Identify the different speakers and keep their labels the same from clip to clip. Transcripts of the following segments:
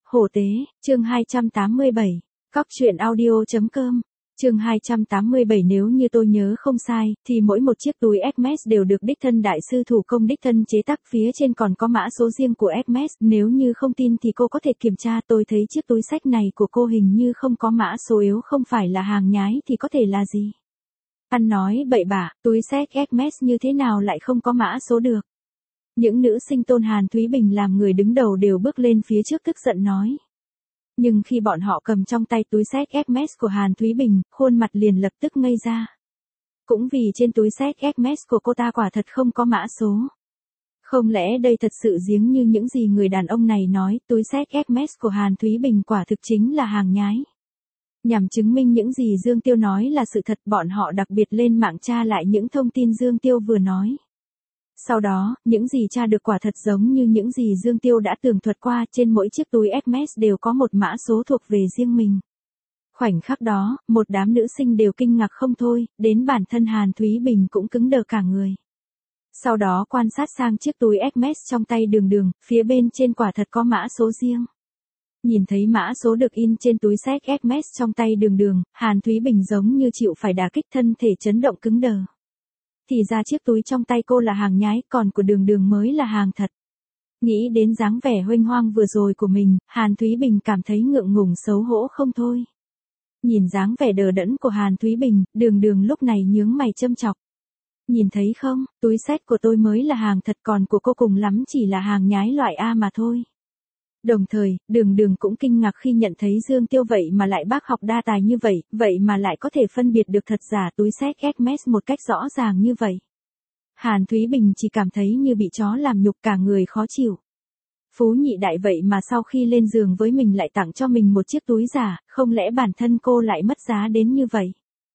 Speaker 1: Hổ tế, chương 287. Cóc truyện audio.com. Chương 287. Nếu như tôi nhớ không sai, thì mỗi một chiếc túi Hermes đều được đích thân đại sư thủ công đích thân chế tác, phía trên còn có mã số riêng của Hermes. Nếu như không tin thì cô có thể kiểm tra, tôi thấy chiếc túi xách này của cô hình như không có mã số, yếu không phải là hàng nhái thì có thể là gì? Ăn nói bậy bạ, túi xách Hermes như thế nào lại không có mã số được? Những nữ sinh tôn Hàn Thúy Bình làm người đứng đầu đều bước lên phía trước tức giận nói. Nhưng khi bọn họ cầm trong tay túi xách Hermes của Hàn Thúy Bình, khuôn mặt liền lập tức ngây ra. Cũng vì trên túi xách Hermes của cô ta quả thật không có mã số. Không lẽ đây thật sự giống như những gì người đàn ông này nói, túi xách Hermes của Hàn Thúy Bình quả thực chính là hàng nhái. Nhằm chứng minh những gì Dương Tiêu nói là sự thật, bọn họ đặc biệt lên mạng tra lại những thông tin Dương Tiêu vừa nói. Sau đó, những gì tra được quả thật giống như những gì Dương Tiêu đã tường thuật qua, trên mỗi chiếc túi Hermes đều có một mã số thuộc về riêng mình. Khoảnh khắc đó, một đám nữ sinh đều kinh ngạc không thôi, đến bản thân Hàn Thúy Bình cũng cứng đờ cả người. Sau đó quan sát sang chiếc túi Hermes trong tay Đường Đường, phía bên trên quả thật có mã số riêng. Nhìn thấy mã số được in trên túi xách Hermes trong tay Đường Đường, Hàn Thúy Bình giống như chịu phải đả kích, thân thể chấn động cứng đờ. Thì ra chiếc túi trong tay cô là hàng nhái, còn của Đường Đường mới là hàng thật. Nghĩ đến dáng vẻ huênh hoang vừa rồi của mình, Hàn Thúy Bình cảm thấy ngượng ngùng xấu hổ không thôi. Nhìn dáng vẻ đờ đẫn của Hàn Thúy Bình, Đường Đường lúc này nhướng mày châm chọc. Nhìn thấy không, túi xách của tôi mới là hàng thật, còn của cô cùng lắm chỉ là hàng nhái loại A mà thôi. Đồng thời, Đường Đường cũng kinh ngạc khi nhận thấy Dương Tiêu vậy mà lại bác học đa tài như vậy mà lại có thể phân biệt được thật giả túi xách Hermes một cách rõ ràng như vậy. Hàn Thúy Bình chỉ cảm thấy như bị chó làm nhục, cả người khó chịu. Phú nhị đại vậy mà sau khi lên giường với mình lại tặng cho mình một chiếc túi giả, không lẽ bản thân cô lại mất giá đến như vậy?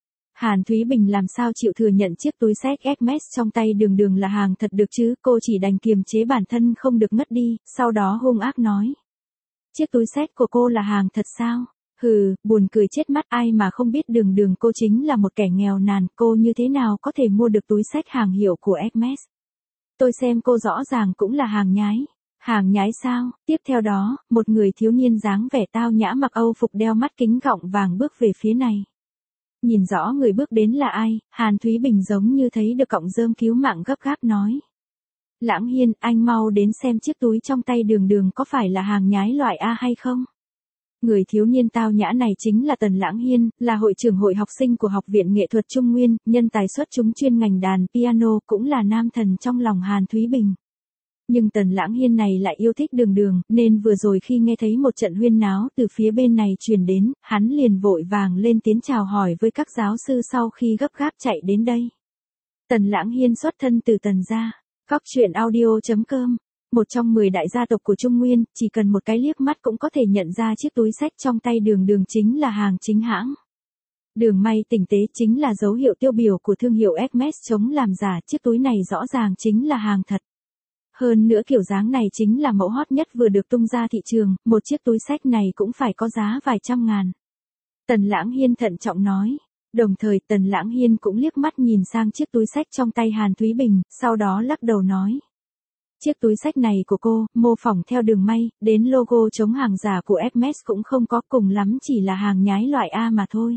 Speaker 1: Hàn Thúy Bình làm sao chịu thừa nhận chiếc túi xách Hermes trong tay Đường Đường là hàng thật được chứ, cô chỉ đành kiềm chế bản thân không được ngất đi, sau đó hung ác nói. Chiếc túi xách của cô là hàng thật sao? Hừ, buồn cười chết mắt, ai mà không biết Đường Đường cô chính là một kẻ nghèo nàn, cô như thế nào có thể mua được túi xách hàng hiệu của Hermes? Tôi xem cô rõ ràng cũng là hàng nhái. Hàng nhái sao? Tiếp theo đó, một người thiếu niên dáng vẻ tao nhã mặc Âu phục đeo mắt kính gọng vàng bước về phía này. Nhìn rõ người bước đến là ai, Hàn Thúy Bình giống như thấy được cọng rơm cứu mạng gấp gáp nói. Lãng Hiên, anh mau đến xem chiếc túi trong tay Đường Đường có phải là hàng nhái loại A hay không? Người thiếu niên tao nhã này chính là Tần Lãng Hiên, là hội trưởng hội học sinh của Học viện Nghệ thuật Trung Nguyên, nhân tài xuất chúng chuyên ngành đàn piano, cũng là nam thần trong lòng Hàn Thúy Bình. Nhưng Tần Lãng Hiên này lại yêu thích Đường Đường, nên vừa rồi khi nghe thấy một trận huyên náo từ phía bên này truyền đến, hắn liền vội vàng lên tiếng chào hỏi với các giáo sư sau khi gấp gáp chạy đến đây. Tần Lãng Hiên xuất thân từ Tần gia. Cóc truyện audio.com. Một trong 10 đại gia tộc của Trung Nguyên, chỉ cần một cái liếc mắt cũng có thể nhận ra chiếc túi xách trong tay Đường Đường chính là hàng chính hãng. Đường may tinh tế chính là dấu hiệu tiêu biểu của thương hiệu Hermes, chống làm giả, chiếc túi này rõ ràng chính là hàng thật. Hơn nữa kiểu dáng này chính là mẫu hot nhất vừa được tung ra thị trường, một chiếc túi xách này cũng phải có giá vài trăm ngàn. Tần Lãng Hiên thận trọng nói. Đồng thời Tần Lãng Hiên cũng liếc mắt nhìn sang chiếc túi xách trong tay Hàn Thúy Bình, sau đó lắc đầu nói. Chiếc túi xách này của cô, mô phỏng theo đường may, đến logo chống hàng giả của Hermes cũng không có, cùng lắm chỉ là hàng nhái loại A mà thôi.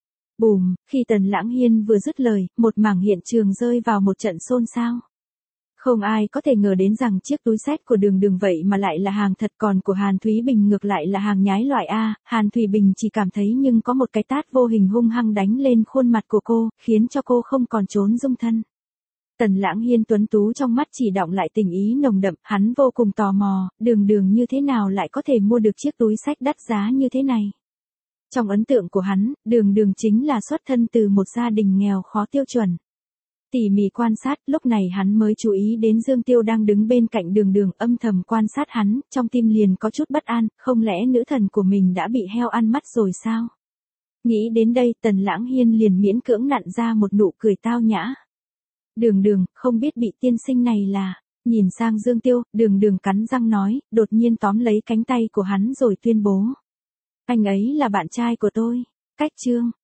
Speaker 1: Bùm, khi Tần Lãng Hiên vừa dứt lời, một mảng hiện trường rơi vào một trận xôn xao. Không ai có thể ngờ đến rằng chiếc túi xách của Đường Đường vậy mà lại là hàng thật, còn của Hàn Thúy Bình ngược lại là hàng nhái loại A. Hàn Thúy Bình chỉ cảm thấy nhưng có một cái tát vô hình hung hăng đánh lên khuôn mặt của cô, khiến cho cô không còn trốn dung thân. Tần Lãng Hiên tuấn tú trong mắt chỉ đọng lại tình ý nồng đậm, hắn vô cùng tò mò, Đường Đường như thế nào lại có thể mua được chiếc túi xách đắt giá như thế này. Trong ấn tượng của hắn, Đường Đường chính là xuất thân từ một gia đình nghèo khó tiêu chuẩn. Tỉ mỉ quan sát, lúc này hắn mới chú ý đến Dương Tiêu đang đứng bên cạnh Đường Đường, âm thầm quan sát hắn, trong tim liền có chút bất an, không lẽ nữ thần của mình đã bị heo ăn mắt rồi sao? Nghĩ đến đây, Tần Lãng Hiên liền miễn cưỡng nặn ra một nụ cười tao nhã. Đường Đường, không biết bị tiên sinh này là... Nhìn sang Dương Tiêu, Đường Đường cắn răng nói, đột nhiên tóm lấy cánh tay của hắn rồi tuyên bố. Anh ấy là bạn trai của tôi. Cách chương.